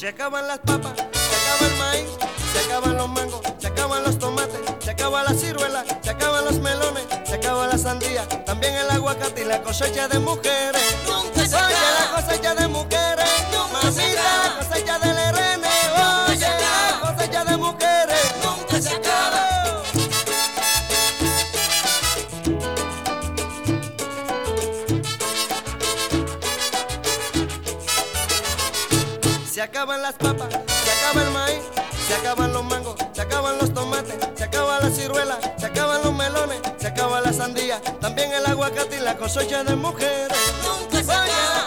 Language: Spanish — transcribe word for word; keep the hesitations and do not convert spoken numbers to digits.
Se acaban las papas, se acaba el maíz, se acaban los mangos, se acaban los tomates, se acaba la ciruela, se acaban los melones, se acaba la sandía, también el aguacate y la cosecha de mujeres. Nunca se Oye, acaba. la cosecha de mujeres, Nunca se mamita, acaba. la cosecha del herene. Nunca Oye, se acaba. la cosecha de mujeres. Nunca se acaba. Se acaban las papas, se acaba el maíz, se acaban los mangos, se acaban los tomates, se acaba la ciruela, se acaban los melones, se acaba la sandía, también el aguacate y la cosecha de mujeres. Nunca se Oye, acaba.